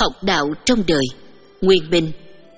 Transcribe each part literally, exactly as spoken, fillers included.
học đạo trong đời. Nguyên Minh.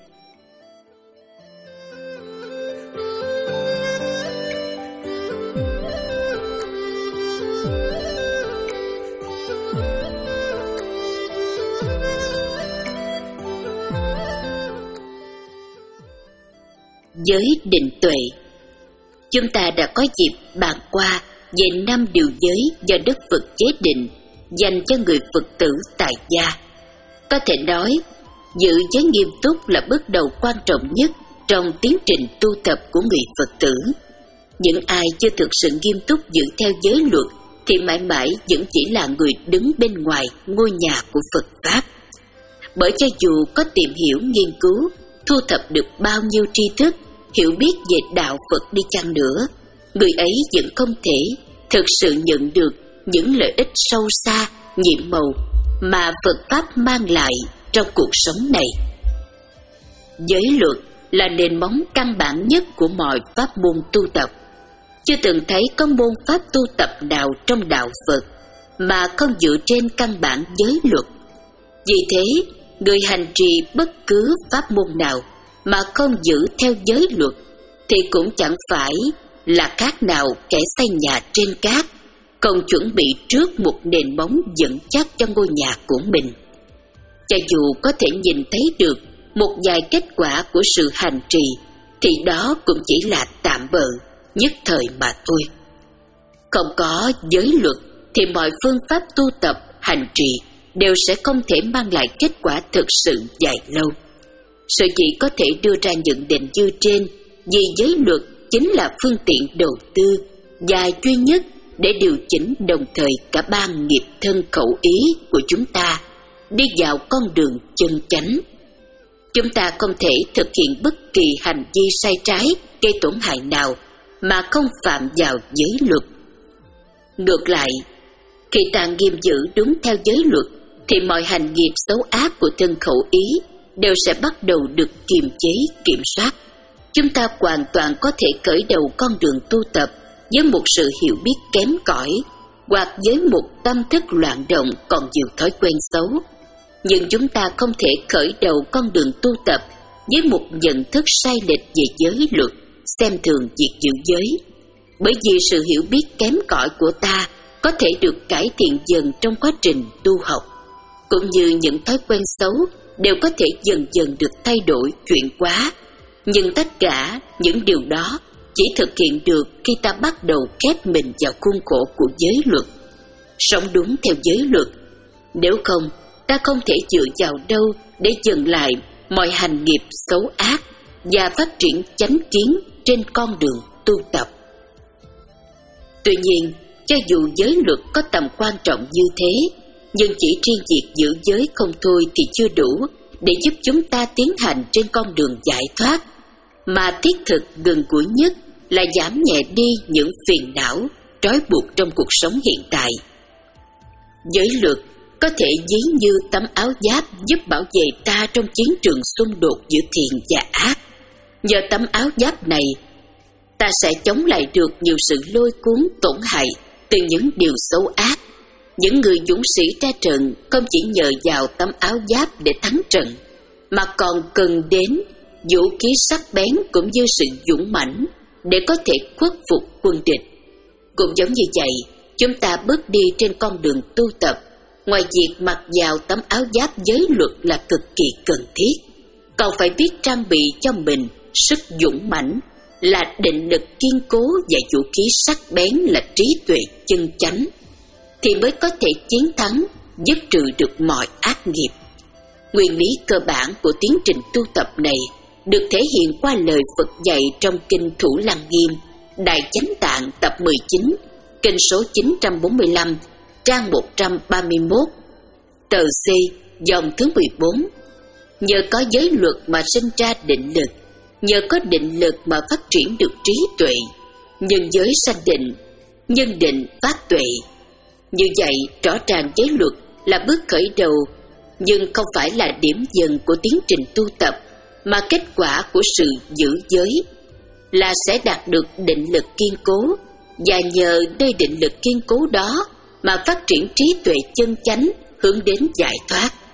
Giới định tuệ. Chúng ta đã có dịp bàn qua về năm điều giới do Đức Phật chế định dành cho người Phật tử tại gia. Có thể nói, giữ giới nghiêm túc là bước đầu quan trọng nhất trong tiến trình tu tập của người Phật tử. Những ai chưa thực sự nghiêm túc giữ theo giới luật thì mãi mãi vẫn chỉ là người đứng bên ngoài ngôi nhà của Phật Pháp. Bởi cho dù có tìm hiểu, nghiên cứu, thu thập được bao nhiêu tri thức, hiểu biết về đạo Phật đi chăng nữa, người ấy vẫn không thể thực sự nhận được những lợi ích sâu xa, nhiệm màu mà Phật Pháp mang lại trong cuộc sống này. Giới luật là nền móng căn bản nhất của mọi pháp môn tu tập. Chưa từng thấy có môn pháp tu tập nào trong đạo Phật mà không dựa trên căn bản giới luật. Vì thế, người hành trì bất cứ pháp môn nào mà không giữ theo giới luật thì cũng chẳng phải là khác nào kẻ xây nhà trên cát, không chuẩn bị trước một nền móng vững chắc cho ngôi nhà của mình. Cho dù có thể nhìn thấy được một vài kết quả của sự hành trì thì đó cũng chỉ là tạm bợ, nhất thời mà thôi. Không có giới luật thì mọi phương pháp tu tập, hành trì đều sẽ không thể mang lại kết quả thực sự dài lâu. Sở dĩ có thể đưa ra nhận định như trên vì giới luật chính là phương tiện đầu tư và duy nhất để điều chỉnh đồng thời cả ba nghiệp thân khẩu ý của chúng ta đi vào con đường chân chánh. Chúng ta không thể thực hiện bất kỳ hành vi sai trái gây tổn hại nào mà không phạm vào giới luật. Ngược lại, khi ta nghiêm giữ đúng theo giới luật thì mọi hành nghiệp xấu ác của thân khẩu ý đều sẽ bắt đầu được kiềm chế, kiểm soát. Chúng ta hoàn toàn có thể khởi đầu con đường tu tập với một sự hiểu biết kém cỏi hoặc với một tâm thức loạn động còn nhiều thói quen xấu. Nhưng chúng ta không thể khởi đầu con đường tu tập với một nhận thức sai lệch về giới luật, xem thường việc giữ giới. Bởi vì sự hiểu biết kém cỏi của ta có thể được cải thiện dần trong quá trình tu học, cũng như những thói quen xấu đều có thể dần dần được thay đổi, chuyển hóa. Nhưng tất cả những điều đó chỉ thực hiện được khi ta bắt đầu khép mình vào khuôn khổ của giới luật, sống đúng theo giới luật. Nếu không, ta không thể dựa vào đâu để dừng lại mọi hành nghiệp xấu ác và phát triển chánh kiến trên con đường tu tập. Tuy nhiên, cho dù giới luật có tầm quan trọng như thế, nhưng chỉ riêng việc giữ giới không thôi thì chưa đủ để giúp chúng ta tiến hành trên con đường giải thoát, mà thiết thực gần gũi nhất là giảm nhẹ đi những phiền não, trói buộc trong cuộc sống hiện tại. Giới luật có thể ví như tấm áo giáp giúp bảo vệ ta trong chiến trường xung đột giữa thiện và ác. Nhờ tấm áo giáp này, ta sẽ chống lại được nhiều sự lôi cuốn tổn hại từ những điều xấu ác. Những người dũng sĩ ra trận không chỉ nhờ vào tấm áo giáp để thắng trận, mà còn cần đến vũ khí sắc bén cũng như sự dũng mãnh để có thể khuất phục quân địch. Cũng giống như vậy, chúng ta bước đi trên con đường tu tập, ngoài việc mặc vào tấm áo giáp giới luật là cực kỳ cần thiết, còn phải biết trang bị cho mình sức dũng mãnh là định lực kiên cố và vũ khí sắc bén là trí tuệ chân chánh, thì mới có thể chiến thắng, dứt trừ được mọi ác nghiệp. Nguyên lý cơ bản của tiến trình tu tập này được thể hiện qua lời Phật dạy trong Kinh Thủ Lăng Nghiêm, Đại Chánh Tạng tập mười chín, kinh số chín trăm bốn mươi lăm, trang một trăm ba mươi mốt, tờ C, dòng thứ mười bốn. Nhờ có giới luật mà sinh ra định lực, nhờ có định lực mà phát triển được trí tuệ, nhân giới sanh định, nhân định phát tuệ. Như vậy, rõ ràng giới luật là bước khởi đầu, nhưng không phải là điểm dừng của tiến trình tu tập, mà kết quả của sự giữ giới là sẽ đạt được định lực kiên cố, và nhờ nơi định lực kiên cố đó mà phát triển trí tuệ chân chánh hướng đến giải thoát.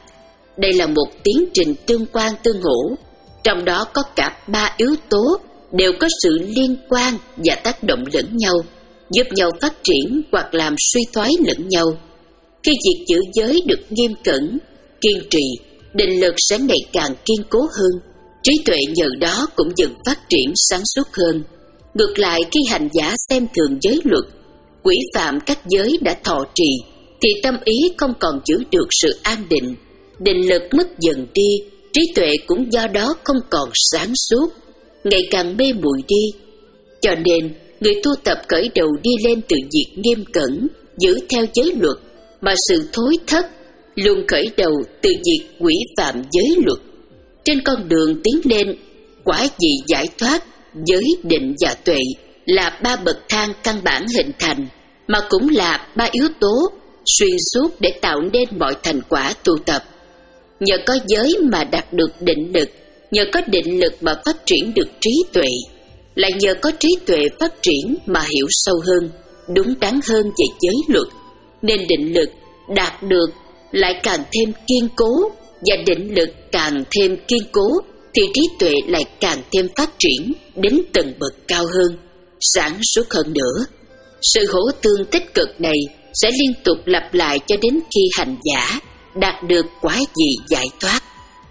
Đây là một tiến trình tương quan tương hỗ, trong đó có cả ba yếu tố đều có sự liên quan và tác động lẫn nhau, giúp nhau phát triển hoặc làm suy thoái lẫn nhau. Khi việc giữ giới được nghiêm cẩn, kiên trì, định lực sẽ ngày càng kiên cố hơn, trí tuệ nhờ đó cũng dần phát triển sáng suốt hơn. Ngược lại, khi hành giả xem thường giới luật, quỷ phạm các giới đã thọ trì, thì tâm ý không còn giữ được sự an định, định lực mất dần đi, trí tuệ cũng do đó không còn sáng suốt, ngày càng mê muội đi. Cho nên, người tu tập khởi đầu đi lên từ việc nghiêm cẩn, giữ theo giới luật, mà sự thối thất luôn khởi đầu từ việc quỷ phạm giới luật. Trên con đường tiến lên, quả vị giải thoát, giới định và tuệ là ba bậc thang căn bản hình thành, mà cũng là ba yếu tố xuyên suốt để tạo nên mọi thành quả tu tập. Nhờ có giới mà đạt được định lực, nhờ có định lực mà phát triển được trí tuệ, lại nhờ có trí tuệ phát triển mà hiểu sâu hơn, đúng đắn hơn về giới luật, nên định lực đạt được lại càng thêm kiên cố, và định lực càng thêm kiên cố thì trí tuệ lại càng thêm phát triển đến tầng bậc cao hơn, sáng suốt hơn nữa. Sự hỗ tương tích cực này sẽ liên tục lặp lại cho đến khi hành giả đạt được quả vị giải thoát.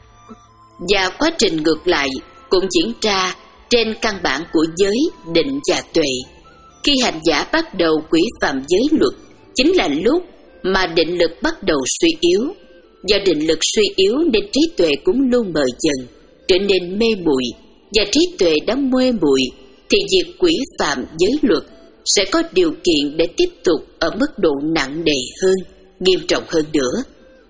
Và quá trình ngược lại cũng diễn ra trên căn bản của giới, định và tuệ. Khi hành giả bắt đầu quỷ phạm giới luật, chính là lúc mà định lực bắt đầu suy yếu. Do định lực suy yếu nên trí tuệ cũng luôn mờ dần, trở nên mê muội, và trí tuệ đã mê muội thì việc quỷ phạm giới luật sẽ có điều kiện để tiếp tục ở mức độ nặng nề hơn, nghiêm trọng hơn nữa.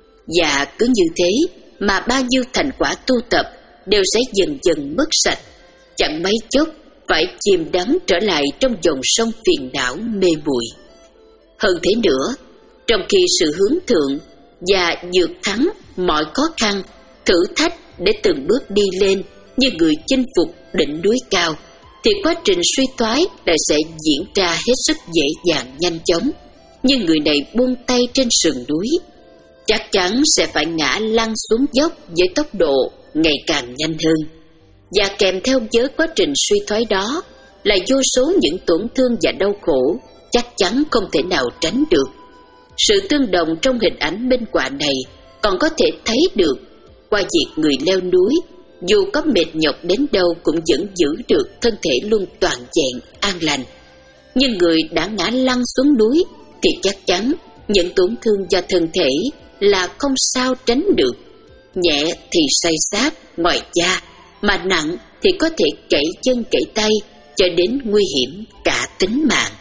Và cứ như thế mà bao nhiêu thành quả tu tập đều sẽ dần dần mất sạch, chẳng mấy chốc phải chìm đắm trở lại trong dòng sông phiền não mê muội. Hơn thế nữa, trong khi sự hướng thượng và vượt thắng mọi khó khăn, thử thách để từng bước đi lên như người chinh phục đỉnh núi cao, thì quá trình suy thoái lại sẽ diễn ra hết sức dễ dàng nhanh chóng. Như người này buông tay trên sườn núi, chắc chắn sẽ phải ngã lăn xuống dốc với tốc độ ngày càng nhanh hơn. Và kèm theo với quá trình suy thoái đó là vô số những tổn thương và đau khổ chắc chắn không thể nào tránh được. Sự tương đồng trong hình ảnh minh họa này còn có thể thấy được qua việc người leo núi, dù có mệt nhọc đến đâu cũng vẫn giữ được thân thể luôn toàn vẹn, an lành. Nhưng người đã ngã lăn xuống núi thì chắc chắn những tổn thương do thân thể là không sao tránh được. Nhẹ thì say sát ngoài da, mà nặng thì có thể gãy chân gãy tay, cho đến nguy hiểm cả tính mạng.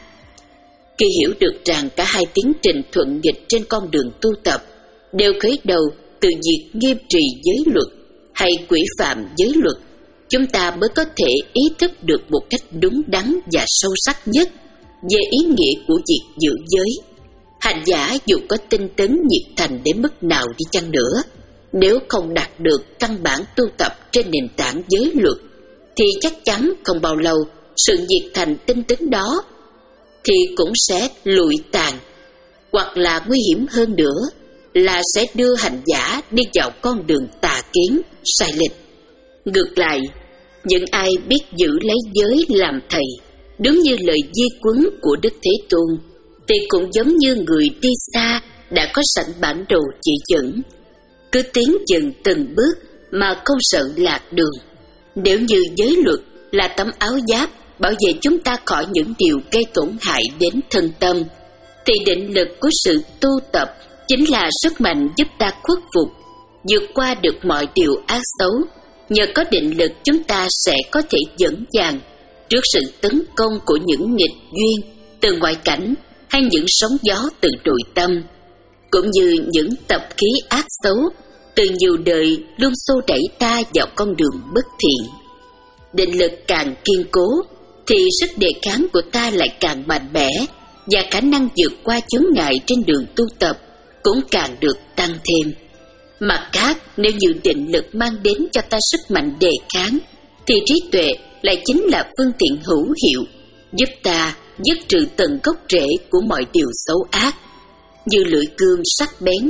Khi hiểu được rằng cả hai tiến trình thuận nghịch trên con đường tu tập đều khởi đầu từ việc nghiêm trì giới luật hay quỷ phạm giới luật, chúng ta mới có thể ý thức được một cách đúng đắn và sâu sắc nhất về ý nghĩa của việc giữ giới. Hành giả dù có tinh tấn nhiệt thành đến mức nào đi chăng nữa, nếu không đạt được căn bản tu tập trên nền tảng giới luật, thì chắc chắn không bao lâu sự nhiệt thành tinh tấn đó thì cũng sẽ lụi tàn, hoặc là nguy hiểm hơn nữa là sẽ đưa hành giả đi vào con đường tà kiến, sai lệch. Ngược lại, những ai biết giữ lấy giới làm thầy, đúng như lời di huấn của Đức Thế Tôn, thì cũng giống như người đi xa đã có sẵn bản đồ chỉ dẫn, cứ tiến dần từng bước mà không sợ lạc đường. Nếu như giới luật là tấm áo giáp bảo vệ chúng ta khỏi những điều gây tổn hại đến thân tâm, thì định lực của sự tu tập chính là sức mạnh giúp ta khuất phục, vượt qua được mọi điều ác xấu. Nhờ có định lực, chúng ta sẽ có thể vững vàng trước sự tấn công của những nghịch duyên từ ngoại cảnh hay những sóng gió từ nội tâm, cũng như những tập khí ác xấu từ nhiều đời luôn xô đẩy ta vào con đường bất thiện. Định lực càng kiên cố thì sức đề kháng của ta lại càng mạnh mẽ, và khả năng vượt qua chướng ngại trên đường tu tập cũng càng được tăng thêm. Mặt khác, nếu như định lực mang đến cho ta sức mạnh đề kháng, thì trí tuệ lại chính là phương tiện hữu hiệu giúp ta dứt trừ tận gốc rễ của mọi điều xấu ác. Như lưỡi cương sắc bén,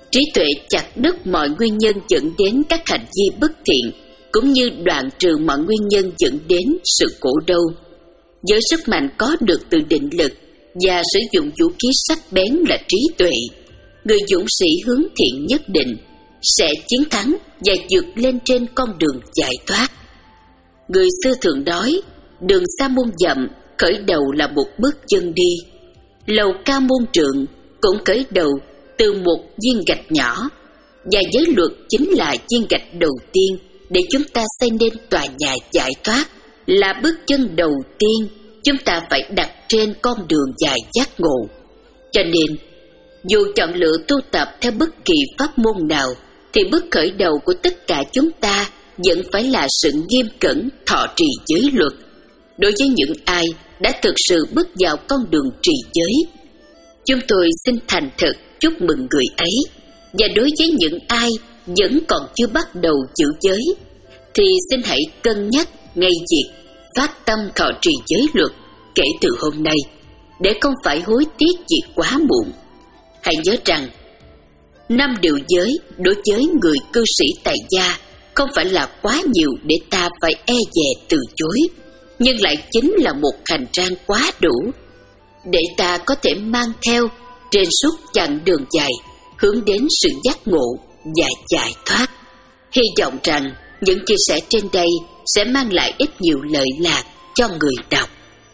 Trí tuệ chặt đứt mọi nguyên nhân dẫn đến các hành vi bất thiện, cũng như đoạn trừ mọi nguyên nhân dẫn đến sự khổ đau. Với sức mạnh có được từ định lực và sử dụng vũ khí sắc bén là trí tuệ, người dũng sĩ hướng thiện nhất định sẽ chiến thắng và vượt lên trên con đường giải thoát. Người xưa thường nói, đường xa muôn dặm, khởi đầu là một bước chân đi. Lầu cao muôn trượng cũng khởi đầu từ một viên gạch nhỏ, và giới luật chính là viên gạch đầu tiên để chúng ta xây nên tòa nhà giải thoát, là bước chân đầu tiên chúng ta phải đặt trên con đường dài giác ngộ. Cho nên, dù chọn lựa tu tập theo bất kỳ pháp môn nào, thì bước khởi đầu của tất cả chúng ta vẫn phải là sự nghiêm cẩn thọ trì giới luật. Đối với những ai đã thực sự bước vào con đường trì giới, chúng tôi xin thành thật chúc mừng người ấy. Và đối với những ai vẫn còn chưa bắt đầu giữ giới, thì xin hãy cân nhắc ngay việc phát tâm thọ trì giới luật kể từ hôm nay, để không phải hối tiếc vì quá muộn. Hãy nhớ rằng, năm điều giới đối với người cư sĩ tại gia không phải là quá nhiều để ta phải e dè từ chối, nhưng lại chính là một hành trang quá đủ để ta có thể mang theo trên suốt chặng đường dài hướng đến sự giác ngộ và giải thoát. Hy vọng rằng những chia sẻ trên đây sẽ mang lại ít nhiều lợi lạc cho người đọc.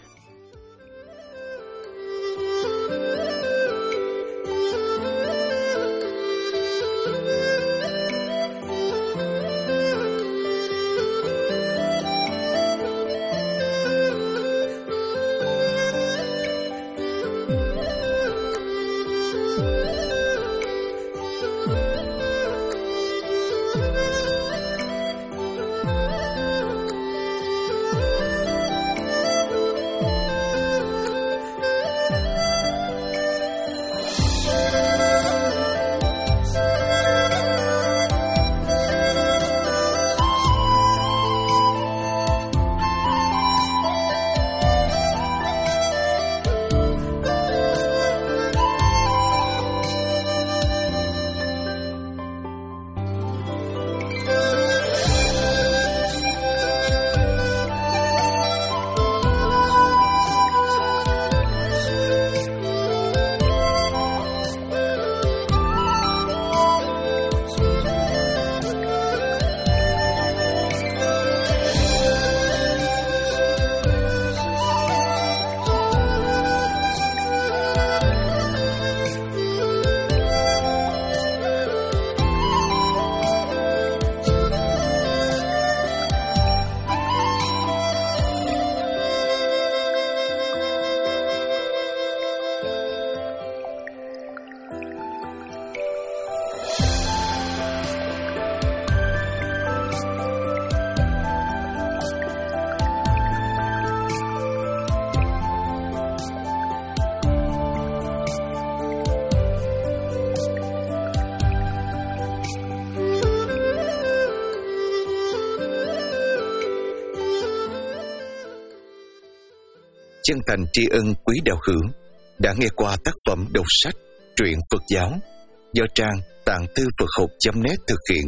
Chân thành tri ân quý đạo hữu đã nghe qua tác phẩm đọc sách Truyện Phật giáo do trang tạng thư Phật học chấm net thực hiện.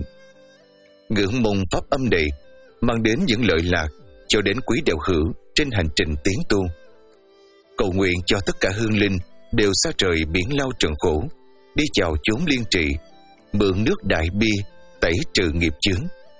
Ngưỡng mong pháp âm này mang đến những lợi lạc cho đến quý đạo hữu trên hành trình tiến tu. Cầu nguyện cho tất cả hương linh đều xa trời biển lao trần khổ, đi vào chốn liên trị, mượn nước đại bi tẩy trừ nghiệp chướng.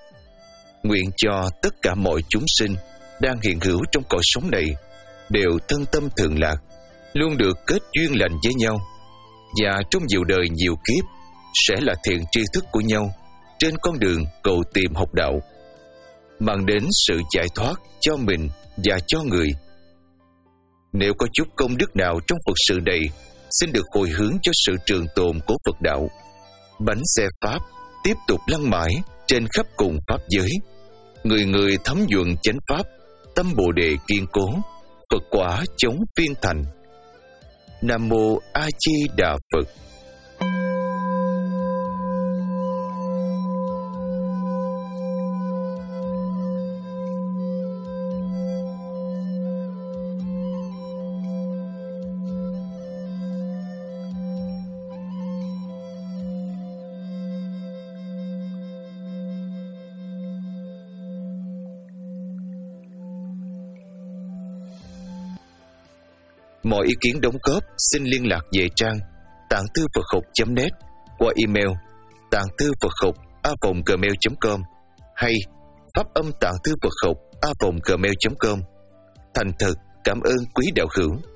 Nguyện cho tất cả mọi chúng sinh đang hiện hữu trong cõi sống này đều thân tâm thường lạc, luôn được kết duyên lành với nhau, và trong nhiều đời nhiều kiếp sẽ là thiện tri thức của nhau trên con đường cầu tìm học đạo, mang đến sự giải thoát cho mình và cho người. Nếu có chút công đức nào trong Phật sự này, xin được hồi hướng cho sự trường tồn của Phật đạo. Bánh xe Pháp tiếp tục lăn mãi trên khắp cùng Pháp giới, người người thấm nhuần chánh Pháp, tâm Bồ Đề kiên cố, Phật quả chống phiên thành. Nam Mô A Di Đà Phật. Mọi ý kiến đóng góp xin liên lạc về trang tạng thư Phật học chấm net qua email tạng thư Phật học a vòng gmail chấm com hay pháp âm tạng thư Phật học a vòng gmail chấm com. Thành thật cảm ơn quý đạo hữu.